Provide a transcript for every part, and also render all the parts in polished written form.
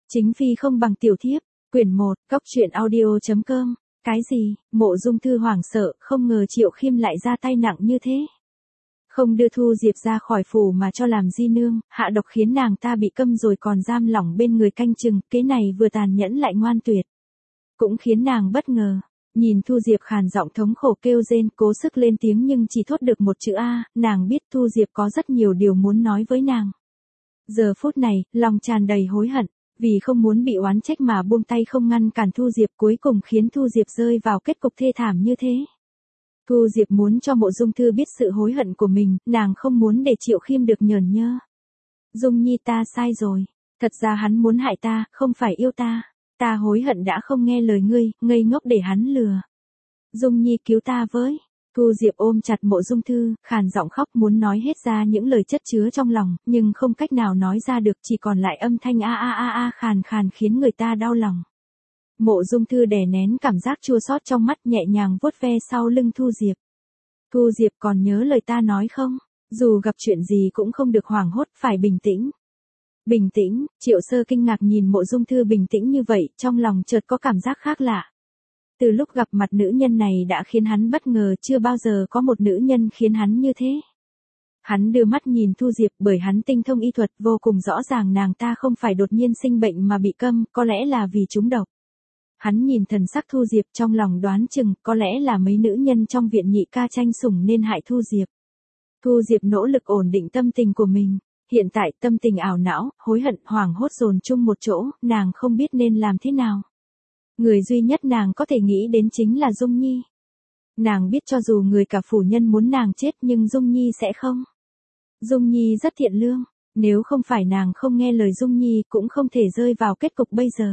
Chính phi không bằng tiểu thiếp, quyển 1, cóc truyện audio.com. Cái gì? Mộ Dung Thư hoảng sợ, không ngờ Triệu Khiêm lại ra tay nặng như thế. Không đưa Thu Diệp ra khỏi phủ mà cho làm di nương, hạ độc khiến nàng ta bị câm rồi còn giam lỏng bên người canh chừng, kế này vừa tàn nhẫn lại ngoan tuyệt. Cũng khiến nàng bất ngờ. Nhìn Thu Diệp khàn giọng thống khổ kêu rên, cố sức lên tiếng nhưng chỉ thốt được một chữ A, nàng biết Thu Diệp có rất nhiều điều muốn nói với nàng. Giờ phút này, lòng tràn đầy hối hận, vì không muốn bị oán trách mà buông tay không ngăn cản Thu Diệp, cuối cùng khiến Thu Diệp rơi vào kết cục thê thảm như thế. Thu Diệp muốn cho Mộ Dung Thư biết sự hối hận của mình, nàng không muốn để Triệu Khiêm được nhởn nhơ. Dung Nhi, ta sai rồi, thật ra hắn muốn hại ta, không phải yêu ta. Ta hối hận đã không nghe lời ngươi, ngây ngốc để hắn lừa. Dung Nhi, cứu ta với. Thu Diệp ôm chặt Mộ Dung Thư, khàn giọng khóc muốn nói hết ra những lời chất chứa trong lòng, nhưng không cách nào nói ra được, chỉ còn lại âm thanh a a a a khàn khàn khiến người ta đau lòng. Mộ Dung Thư đè nén cảm giác chua xót trong mắt, nhẹ nhàng vuốt ve sau lưng Thu Diệp. Thu Diệp, còn nhớ lời ta nói không? Dù gặp chuyện gì cũng không được hoảng hốt, phải bình tĩnh. Bình tĩnh, Triệu Sơ kinh ngạc nhìn Mộ Dung Thư bình tĩnh như vậy, trong lòng chợt có cảm giác khác lạ. Từ lúc gặp mặt nữ nhân này đã khiến hắn bất ngờ, chưa bao giờ có một nữ nhân khiến hắn như thế. Hắn đưa mắt nhìn Thu Diệp, bởi hắn tinh thông y thuật, vô cùng rõ ràng nàng ta không phải đột nhiên sinh bệnh mà bị câm, có lẽ là vì trúng độc. Hắn nhìn thần sắc Thu Diệp, trong lòng đoán chừng, có lẽ là mấy nữ nhân trong viện nhị ca tranh sủng nên hại Thu Diệp. Thu Diệp nỗ lực ổn định tâm tình của mình. Hiện tại tâm tình ảo não, hối hận, hoảng hốt dồn chung một chỗ, nàng không biết nên làm thế nào. Người duy nhất nàng có thể nghĩ đến chính là Dung Nhi. Nàng biết cho dù người cả phủ nhân muốn nàng chết nhưng Dung Nhi sẽ không. Dung Nhi rất thiện lương, nếu không phải nàng không nghe lời Dung Nhi cũng không thể rơi vào kết cục bây giờ.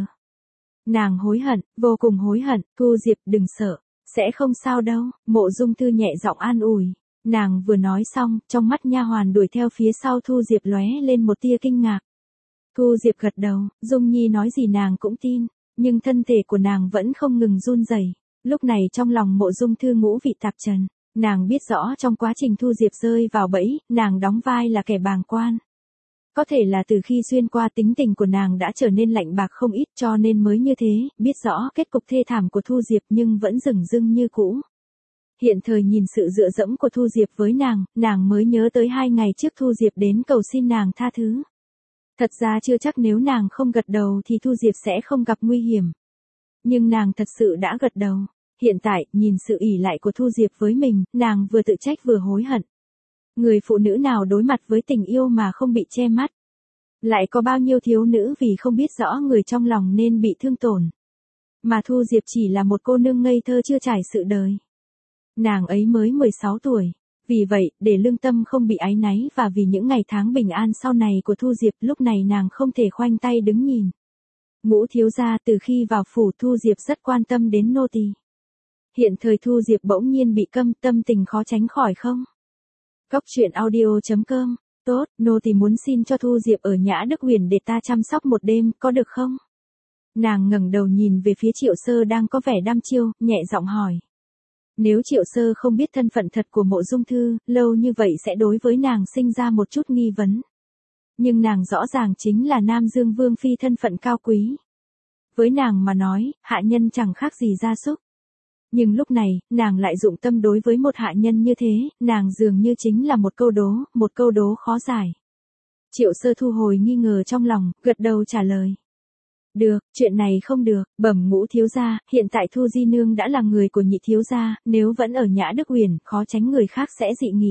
Nàng hối hận, vô cùng hối hận. Thu Diệp, đừng sợ, sẽ không sao đâu. Mộ Dung Thư nhẹ giọng an ủi. Nàng vừa nói xong, trong mắt nha hoàn đuổi theo phía sau Thu Diệp lóe lên một tia kinh ngạc. Thu Diệp gật đầu, Dung Nhi nói gì nàng cũng tin, nhưng thân thể của nàng vẫn không ngừng run rẩy. Lúc này trong lòng Mộ Dung Thư ngũ vị tạp trần, nàng biết rõ trong quá trình Thu Diệp rơi vào bẫy, nàng đóng vai là kẻ bàng quan. Có thể là từ khi xuyên qua tính tình của nàng đã trở nên lạnh bạc không ít cho nên mới như thế, biết rõ kết cục thê thảm của Thu Diệp nhưng vẫn dửng dưng như cũ. Hiện thời nhìn sự dựa dẫm của Thu Diệp với nàng mới nhớ tới 2 ngày trước Thu Diệp đến cầu xin nàng tha thứ. Thật ra chưa chắc nếu nàng không gật đầu thì Thu Diệp sẽ không gặp nguy hiểm. Nhưng nàng thật sự đã gật đầu. Hiện tại, nhìn sự ỷ lại của Thu Diệp với mình, nàng vừa tự trách vừa hối hận. Người phụ nữ nào đối mặt với tình yêu mà không bị che mắt. Lại có bao nhiêu thiếu nữ vì không biết rõ người trong lòng nên bị thương tổn. Mà Thu Diệp chỉ là một cô nương ngây thơ chưa trải sự đời. Nàng ấy mới 16 tuổi. Vì vậy, để lương tâm không bị áy náy và vì những ngày tháng bình an sau này của Thu Diệp, lúc này nàng không thể khoanh tay đứng nhìn. Ngũ thiếu gia, từ khi vào phủ Thu Diệp rất quan tâm đến nô tỳ. Hiện thời Thu Diệp bỗng nhiên bị câm, tâm tình khó tránh khỏi không? Cóc truyện audio.com. Tốt, nô tỳ muốn xin cho Thu Diệp ở Nhã Đức Huyền để ta chăm sóc một đêm, có được không? Nàng ngẩng đầu nhìn về phía Triệu Sơ đang có vẻ đăm chiêu, nhẹ giọng hỏi. Nếu Triệu Sơ không biết thân phận thật của Mộ Dung Thư, lâu như vậy sẽ đối với nàng sinh ra một chút nghi vấn. Nhưng nàng rõ ràng chính là Nam Dương Vương Phi thân phận cao quý. Với nàng mà nói, hạ nhân chẳng khác gì gia súc. Nhưng lúc này, nàng lại dụng tâm đối với một hạ nhân như thế, nàng dường như chính là một câu đố khó giải. Triệu Sơ thu hồi nghi ngờ trong lòng, gật đầu trả lời. Được, chuyện này không được, bẩm ngũ thiếu gia, hiện tại Thu Di Nương đã là người của nhị thiếu gia, nếu vẫn ở Nhã Đức Huyền, khó tránh người khác sẽ dị nghị.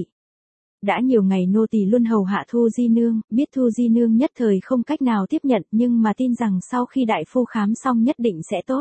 Đã nhiều ngày nô tỳ luôn hầu hạ Thu Di Nương, biết Thu Di Nương nhất thời không cách nào tiếp nhận nhưng mà tin rằng sau khi đại phu khám xong nhất định sẽ tốt.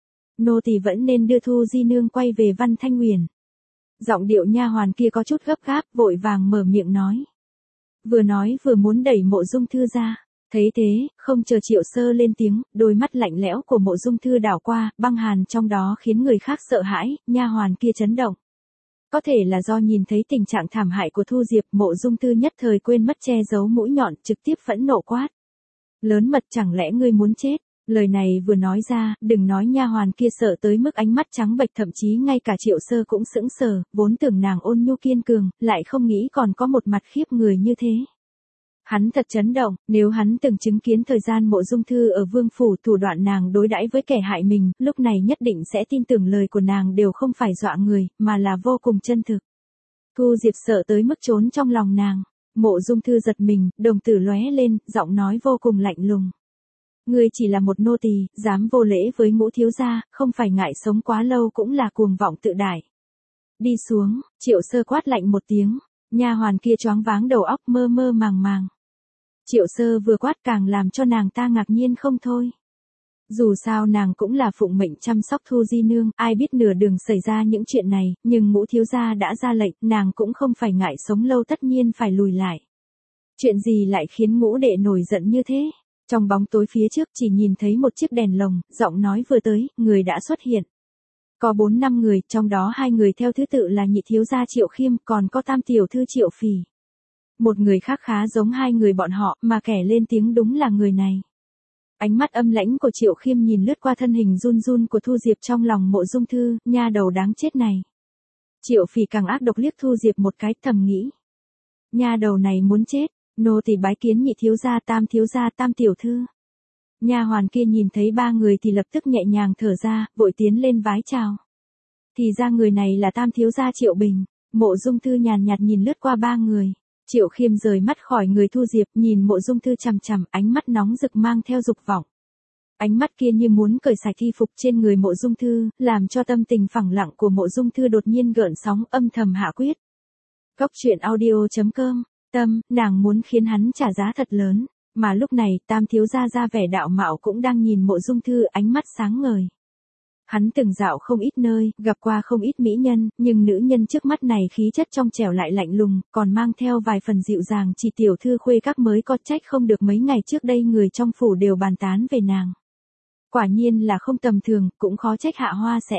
Nô tỳ vẫn nên đưa Thu Di Nương quay về Văn Thanh Huyền. Giọng điệu nha hoàn kia có chút gấp gáp, vội vàng mở miệng nói. Vừa nói vừa muốn đẩy Mộ Dung Thư ra. Thấy thế, không chờ Triệu Sơ lên tiếng, đôi mắt lạnh lẽo của Mộ Dung Thư đảo qua, băng hàn trong đó khiến người khác sợ hãi, nha hoàn kia chấn động. Có thể là do nhìn thấy tình trạng thảm hại của Thu Diệp, Mộ Dung Thư nhất thời quên mất che giấu mũi nhọn, trực tiếp phẫn nộ quát. Lớn mật, chẳng lẽ ngươi muốn chết? Lời này vừa nói ra, đừng nói nha hoàn kia sợ tới mức ánh mắt trắng bệch, thậm chí ngay cả Triệu Sơ cũng sững sờ, vốn tưởng nàng ôn nhu kiên cường, lại không nghĩ còn có một mặt khiếp người như thế. Hắn thật chấn động, nếu hắn từng chứng kiến thời gian Mộ Dung Thư ở Vương Phủ thủ đoạn nàng đối đãi với kẻ hại mình, lúc này nhất định sẽ tin tưởng lời của nàng đều không phải dọa người, mà là vô cùng chân thực. Thu Diệp sợ tới mức trốn trong lòng nàng. Mộ Dung Thư giật mình, đồng tử lóe lên, giọng nói vô cùng lạnh lùng. Ngươi chỉ là một nô tỳ, dám vô lễ với Ngũ thiếu gia, không phải ngại sống quá lâu cũng là cuồng vọng tự đại. Đi xuống, Triệu Sơ quát lạnh một tiếng, nha hoàn kia choáng váng đầu óc mơ mơ màng màng. Triệu Sơ vừa quát càng làm cho nàng ta ngạc nhiên không thôi. Dù sao nàng cũng là phụng mệnh chăm sóc Thu Di Nương, ai biết nửa đường xảy ra những chuyện này, nhưng Ngũ thiếu gia đã ra lệnh, nàng cũng không phải ngại sống lâu tất nhiên phải lùi lại. Chuyện gì lại khiến Ngũ đệ nổi giận như thế? Trong bóng tối phía trước chỉ nhìn thấy một chiếc đèn lồng, giọng nói vừa tới, người đã xuất hiện. Có 4-5 người, trong đó 2 người theo thứ tự là nhị thiếu gia Triệu Khiêm, còn có tam tiểu thư Triệu Phì. Một người khác khá giống 2 người bọn họ, mà kẻ lên tiếng đúng là người này. Ánh mắt âm lãnh của Triệu Khiêm nhìn lướt qua thân hình run run của Thu Diệp trong lòng Mộ Dung Thư, nha đầu đáng chết này. Triệu Phì càng ác độc liếc Thu Diệp một cái, thầm nghĩ. Nha đầu này muốn chết, nô tỳ bái kiến nhị thiếu gia, tam tiểu thư. Nha hoàn kia nhìn thấy 3 người thì lập tức nhẹ nhàng thở ra, vội tiến lên vái chào. Thì ra người này là tam thiếu gia Triệu Bình. Mộ Dung Thư nhàn nhạt nhìn lướt qua 3 người. Triệu Khiêm rời mắt khỏi người Thu Diệp, nhìn Mộ Dung Thư chằm chằm, ánh mắt nóng rực mang theo dục vọng. Ánh mắt kia như muốn cởi sạch y phục trên người Mộ Dung Thư, làm cho tâm tình phẳng lặng của Mộ Dung Thư đột nhiên gợn sóng, âm thầm hạ quyết. Góc truyện audio.com, tâm, nàng muốn khiến hắn trả giá thật lớn, mà lúc này, tam thiếu gia ra vẻ đạo mạo cũng đang nhìn Mộ Dung Thư, ánh mắt sáng ngời. Hắn từng dạo không ít nơi, gặp qua không ít mỹ nhân, nhưng nữ nhân trước mắt này khí chất trong trẻo lại lạnh lùng, còn mang theo vài phần dịu dàng, chỉ tiểu thư khuê các mới có, trách không được mấy ngày trước đây người trong phủ đều bàn tán về nàng. Quả nhiên là không tầm thường, cũng khó trách Hạ Hoa sẽ.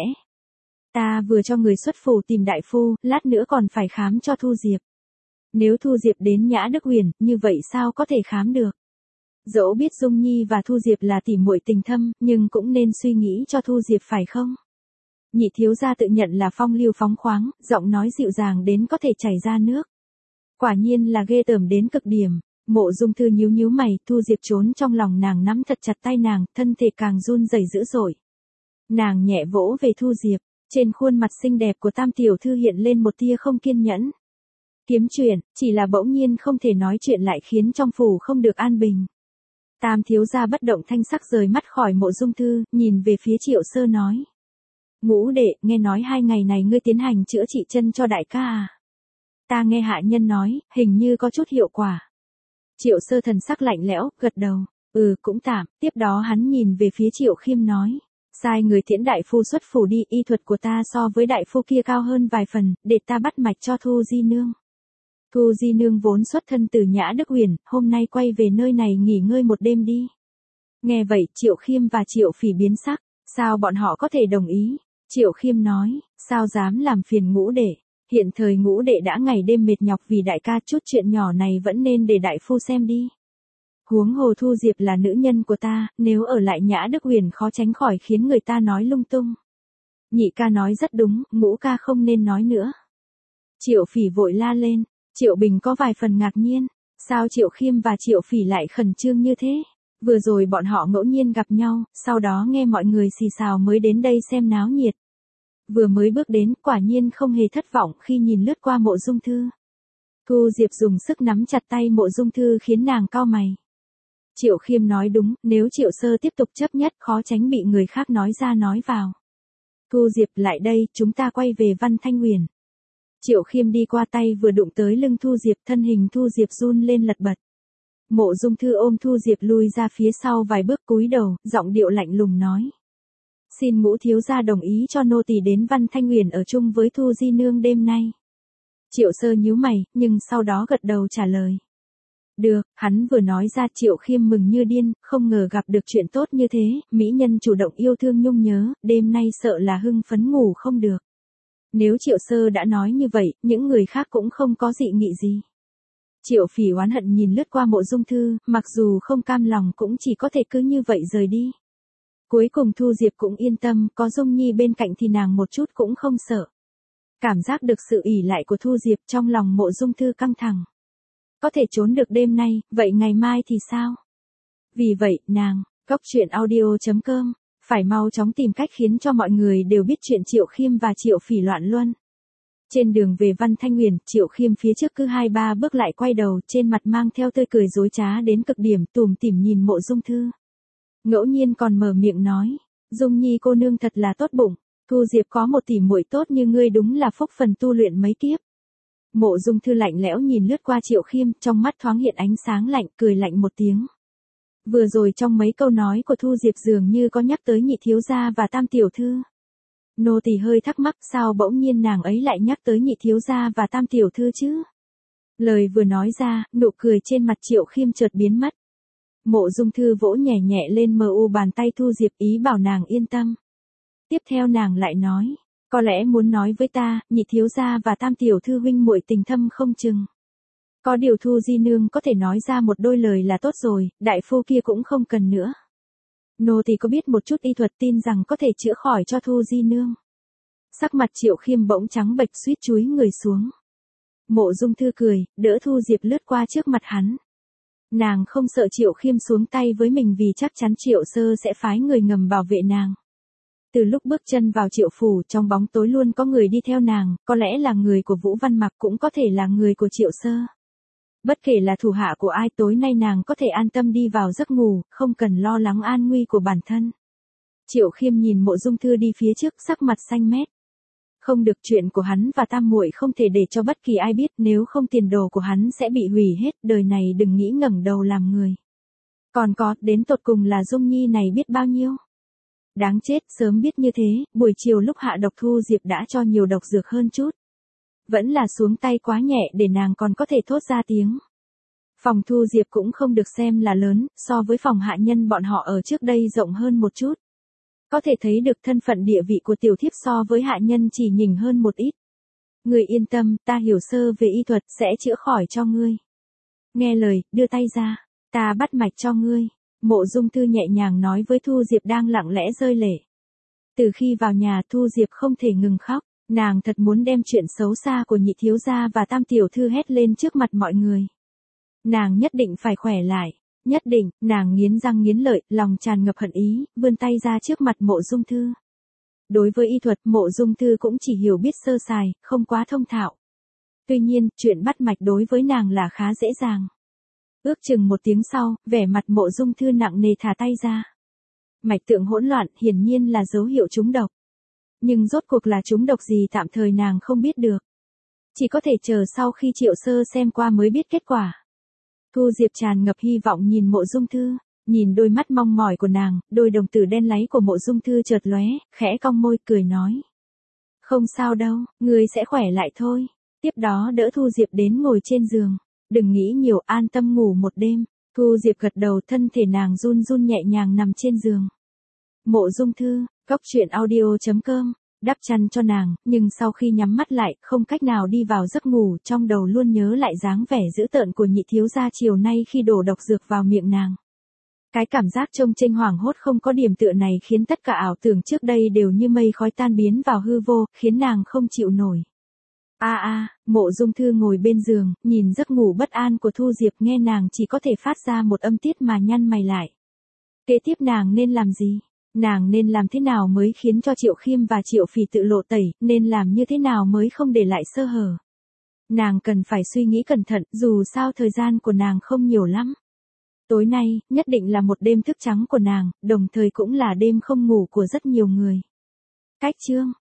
Ta vừa cho người xuất phủ tìm đại phu, lát nữa còn phải khám cho Thu Diệp. Nếu Thu Diệp đến Nhã Đức Huyền, như vậy sao có thể khám được? Dẫu biết Dung Nhi và Thu Diệp là tỉ muội tình thâm, nhưng cũng nên suy nghĩ cho Thu Diệp phải không? Nhị thiếu gia tự nhận là phong lưu phóng khoáng, giọng nói dịu dàng đến có thể chảy ra nước. Quả nhiên là ghê tởm đến cực điểm. Mộ Dung Thư nhíu nhíu mày, Thu Diệp trốn trong lòng nàng nắm thật chặt tay nàng, thân thể càng run rẩy dữ dội. Nàng nhẹ vỗ về Thu Diệp, trên khuôn mặt xinh đẹp của tam tiểu thư hiện lên một tia không kiên nhẫn. Kiếm chuyện, chỉ là bỗng nhiên không thể nói chuyện lại khiến trong phủ không được an bình. Tam thiếu gia bất động thanh sắc rời mắt khỏi Mộ Dung Thư, nhìn về phía Triệu Sơ nói. Ngũ đệ, nghe nói 2 ngày này ngươi tiến hành chữa trị chân cho đại ca à? Ta nghe hạ nhân nói, hình như có chút hiệu quả. Triệu Sơ thần sắc lạnh lẽo, gật đầu. Cũng tạm. Tiếp đó hắn nhìn về phía Triệu Khiêm nói. Sai người tiễn đại phu xuất phủ đi, y thuật của ta so với đại phu kia cao hơn vài phần, để ta bắt mạch cho Thu Di Nương. Thu Di Nương vốn xuất thân từ Nhã Đức Huyền, hôm nay quay về nơi này nghỉ ngơi một đêm đi. Nghe vậy, Triệu Khiêm và Triệu Phỉ biến sắc, sao bọn họ có thể đồng ý? Triệu Khiêm nói, sao dám làm phiền Ngũ đệ, hiện thời Ngũ đệ đã ngày đêm mệt nhọc vì đại ca, chút chuyện nhỏ này vẫn nên để đại phu xem đi. Huống hồ Thu Diệp là nữ nhân của ta, nếu ở lại Nhã Đức Huyền khó tránh khỏi khiến người ta nói lung tung. Nhị ca nói rất đúng, Ngũ ca không nên nói nữa. Triệu Phỉ vội la lên. Triệu Bình có vài phần ngạc nhiên, sao Triệu Khiêm và Triệu Phỉ lại khẩn trương như thế? Vừa rồi bọn họ ngẫu nhiên gặp nhau, sau đó nghe mọi người xì xào mới đến đây xem náo nhiệt. Vừa mới bước đến, quả nhiên không hề thất vọng khi nhìn lướt qua Mộ Dung Thư. Thu Diệp dùng sức nắm chặt tay Mộ Dung Thư khiến nàng cau mày. Triệu Khiêm nói đúng, nếu Triệu Sơ tiếp tục chấp nhất khó tránh bị người khác nói ra nói vào. Thu Diệp lại đây, chúng ta quay về Văn Thanh Huyền. Triệu Khiêm đi qua tay vừa đụng tới lưng Thu Diệp, thân hình Thu Diệp run lên lật bật. Mộ Dung Thư ôm Thu Diệp lui ra phía sau vài bước cúi đầu, giọng điệu lạnh lùng nói. Xin Ngũ thiếu gia đồng ý cho nô tỳ đến Văn Thanh Huyền ở chung với Thu Di Nương đêm nay. Triệu Sơ nhíu mày, nhưng sau đó gật đầu trả lời. Được, hắn vừa nói ra Triệu Khiêm mừng như điên, không ngờ gặp được chuyện tốt như thế, mỹ nhân chủ động yêu thương nhung nhớ, đêm nay sợ là hưng phấn ngủ không được. Nếu Triệu Sơ đã nói như vậy, những người khác cũng không có dị nghị gì. Triệu Phỉ oán hận nhìn lướt qua Mộ Dung Thư, mặc dù không cam lòng cũng chỉ có thể cứ như vậy rời đi. Cuối cùng Thu Diệp cũng yên tâm, có Dung Nhi bên cạnh thì nàng một chút cũng không sợ. Cảm giác được sự ỷ lại của Thu Diệp trong lòng Mộ Dung Thư căng thẳng. có thể trốn được đêm nay, vậy ngày mai thì sao? Vì vậy, nàng, Cốc truyện audio.com, phải mau chóng tìm cách khiến cho mọi người đều biết chuyện Triệu Khiêm và Triệu Phỉ loạn luân. Trên đường về Văn Thanh Huyền, Triệu Khiêm phía trước cứ 2-3 bước lại quay đầu, trên mặt mang theo tươi cười dối trá đến cực điểm, tủm tỉm nhìn Mộ Dung Thư. Ngẫu nhiên còn mở miệng nói, Dung Nhi cô nương thật là tốt bụng, Thu Diệp có một tỷ muội tốt như ngươi đúng là phúc phần tu luyện mấy kiếp. Mộ Dung Thư lạnh lẽo nhìn lướt qua Triệu Khiêm, trong mắt thoáng hiện ánh sáng lạnh, cười lạnh một tiếng. Vừa rồi trong mấy câu nói của Thu Diệp dường như có nhắc tới nhị thiếu gia và tam tiểu thư. Nô tỳ hơi thắc mắc sao bỗng nhiên nàng ấy lại nhắc tới nhị thiếu gia và tam tiểu thư chứ? Lời vừa nói ra, nụ cười trên mặt Triệu Khiêm chợt biến mất. Mộ Dung Thư vỗ nhẹ nhẹ lên mu bàn tay Thu Diệp ý bảo nàng yên tâm. Tiếp theo nàng lại nói, có lẽ muốn nói với ta, nhị thiếu gia và tam tiểu thư huynh muội tình thâm không chừng. Có điều Thu di nương có thể nói ra một đôi lời là tốt rồi, đại phu kia cũng không cần nữa. Nô tỳ có biết một chút y thuật tin rằng có thể chữa khỏi cho Thu di nương. Sắc mặt Triệu Khiêm bỗng trắng bệch suýt chúi người xuống. Mộ Dung Thư cười, đỡ Thu Diệp lướt qua trước mặt hắn. Nàng không sợ Triệu Khiêm xuống tay với mình vì chắc chắn Triệu Sơ sẽ phái người ngầm bảo vệ nàng. Từ lúc bước chân vào Triệu phủ, trong bóng tối luôn có người đi theo nàng, có lẽ là người của Vũ Văn Mặc, cũng có thể là người của Triệu Sơ. Bất kể là thủ hạ của ai, tối nay nàng có thể an tâm đi vào giấc ngủ, không cần lo lắng an nguy của bản thân. Triệu Khiêm nhìn Mộ Dung Thư đi phía trước, sắc mặt xanh mét. Không được, chuyện của hắn và tam muội không thể để cho bất kỳ ai biết, nếu không tiền đồ của hắn sẽ bị hủy hết, đời này đừng nghĩ ngẩng đầu làm người. Còn có, đến tột cùng là Dung Nhi này biết bao nhiêu. Đáng chết, sớm biết như thế, buổi chiều lúc hạ độc Thu Diệp đã cho nhiều độc dược hơn chút. Vẫn là xuống tay quá nhẹ để nàng còn có thể thốt ra tiếng. Phòng Thu Diệp cũng không được xem là lớn, so với phòng hạ nhân bọn họ ở trước đây rộng hơn một chút. Có thể thấy được thân phận địa vị của tiểu thiếp so với hạ nhân chỉ nhỉnh hơn một ít. Ngươi yên tâm, ta hiểu sơ về y thuật sẽ chữa khỏi cho ngươi. Nghe lời, đưa tay ra, ta bắt mạch cho ngươi. Mộ Dung Thư nhẹ nhàng nói với Thu Diệp đang lặng lẽ rơi lệ. Từ khi vào nhà Thu Diệp không thể ngừng khóc, nàng thật muốn đem chuyện xấu xa của nhị thiếu gia và tam tiểu thư hét lên trước mặt mọi người. Nàng nhất định phải khỏe lại, nhất định, nàng nghiến răng nghiến lợi, lòng tràn ngập hận ý, vươn tay ra trước mặt Mộ Dung Thư. Đối với y thuật, Mộ Dung Thư cũng chỉ hiểu biết sơ sài, không quá thông thạo. Tuy nhiên, chuyện bắt mạch đối với nàng là khá dễ dàng. Ước chừng một tiếng sau, vẻ mặt Mộ Dung Thư nặng nề thả tay ra. Mạch tượng hỗn loạn, hiển nhiên là dấu hiệu trúng độc. Nhưng rốt cuộc là trúng độc gì tạm thời nàng không biết được. Chỉ có thể chờ sau khi Triệu Sơ xem qua mới biết kết quả. Thu Diệp tràn ngập hy vọng nhìn Mộ Dung Thư, nhìn đôi mắt mong mỏi của nàng, đôi đồng tử đen láy của Mộ Dung Thư chợt lóe, khẽ cong môi cười nói. Không sao đâu, ngươi sẽ khỏe lại thôi. Tiếp đó đỡ Thu Diệp đến ngồi trên giường. Đừng nghĩ nhiều, an tâm ngủ một đêm. Thu Diệp gật đầu, thân thể nàng run run nhẹ nhàng nằm trên giường. Mộ Dung Thư, Cốc truyện audio.com, đắp chăn cho nàng, nhưng sau khi nhắm mắt lại, không cách nào đi vào giấc ngủ, trong đầu luôn nhớ lại dáng vẻ dữ tợn của nhị thiếu gia chiều nay khi đổ độc dược vào miệng nàng. Cái cảm giác trông chênh hoảng hốt không có điểm tựa này khiến tất cả ảo tưởng trước đây đều như mây khói tan biến vào hư vô, khiến nàng không chịu nổi. Mộ Dung Thư ngồi bên giường, nhìn giấc ngủ bất an của Thu Diệp, nghe nàng chỉ có thể phát ra một âm tiết mà nhăn mày lại. Kế tiếp nàng nên làm gì? Nàng nên làm thế nào mới khiến cho Triệu Khiêm và Triệu Phỉ tự lộ tẩy, nên làm như thế nào mới không để lại sơ hở? Nàng cần phải suy nghĩ cẩn thận, dù sao thời gian của nàng không nhiều lắm. Tối nay, nhất định là một đêm thức trắng của nàng, đồng thời cũng là đêm không ngủ của rất nhiều người. Cách chương